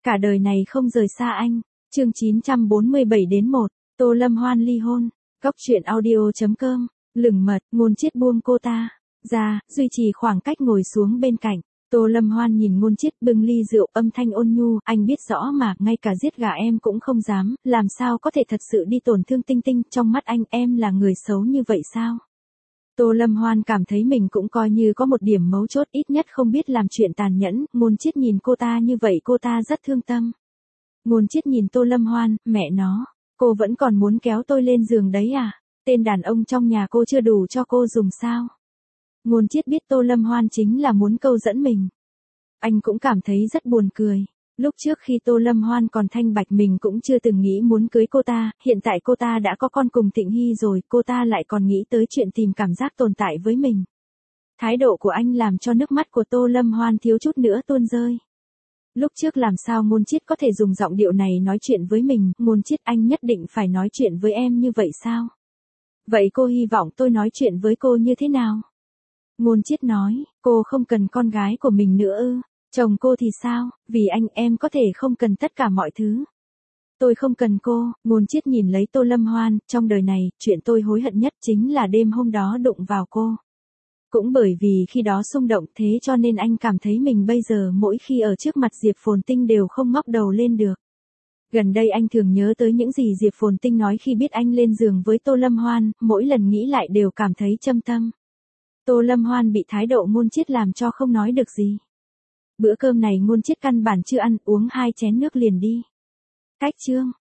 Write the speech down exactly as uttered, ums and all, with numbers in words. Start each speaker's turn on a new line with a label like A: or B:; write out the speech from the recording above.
A: cả đời này không rời xa anh. Chương chín trăm bốn mươi bảy đến một, Tô Lâm Hoan ly hôn. Góc truyện audio chấm com. Lửng mật, Ngôn Chiết buông cô ta ra, duy trì khoảng cách ngồi xuống bên cạnh. Tô Lâm Hoan nhìn Ngôn Chiết bưng ly rượu, âm thanh ôn nhu, anh biết rõ mà, ngay cả giết gà em cũng không dám, làm sao có thể thật sự đi tổn thương Tinh Tinh, trong mắt anh em là người xấu như vậy sao? Tô Lâm Hoan cảm thấy mình cũng coi như có một điểm mấu chốt, ít nhất không biết làm chuyện tàn nhẫn. Ngôn Chiết nhìn cô ta như vậy cô ta rất thương tâm. Ngôn Chiết nhìn Tô Lâm Hoan, mẹ nó, cô vẫn còn muốn kéo tôi lên giường đấy à? Tên đàn ông trong nhà cô chưa đủ cho cô dùng sao? Ngôn Chiết biết Tô Lâm Hoan chính là muốn câu dẫn mình. Anh cũng cảm thấy rất buồn cười. Lúc trước khi Tô Lâm Hoan còn thanh bạch mình cũng chưa từng nghĩ muốn cưới cô ta, hiện tại cô ta đã có con cùng Thịnh Hy rồi, cô ta lại còn nghĩ tới chuyện tìm cảm giác tồn tại với mình. Thái độ của anh làm cho nước mắt của Tô Lâm Hoan thiếu chút nữa tuôn rơi. Lúc trước làm sao Ngôn Chiết có thể dùng giọng điệu này nói chuyện với mình, Ngôn Chiết anh nhất định phải nói chuyện với em như vậy sao? Vậy cô hy vọng tôi nói chuyện với cô như thế nào? Ngôn Chiết nói, cô không cần con gái của mình nữa ư? Chồng cô thì sao, vì anh em có thể không cần tất cả mọi thứ. Tôi không cần cô. Ngôn Chiết nhìn lấy Tô Lâm Hoan, trong đời này, chuyện tôi hối hận nhất chính là đêm hôm đó đụng vào cô. Cũng bởi vì khi đó xung động thế cho nên anh cảm thấy mình bây giờ mỗi khi ở trước mặt Diệp Phồn Tinh đều không ngóc đầu lên được. Gần đây anh thường nhớ tới những gì Diệp Phồn Tinh nói khi biết anh lên giường với Tô Lâm Hoan, mỗi lần nghĩ lại đều cảm thấy châm tâm. Tô Lâm Hoan bị thái độ Ngôn Chiết làm cho không nói được gì. Bữa cơm này Ngôn Chiết căn bản chưa ăn, uống hai chén nước liền đi. Cách chương.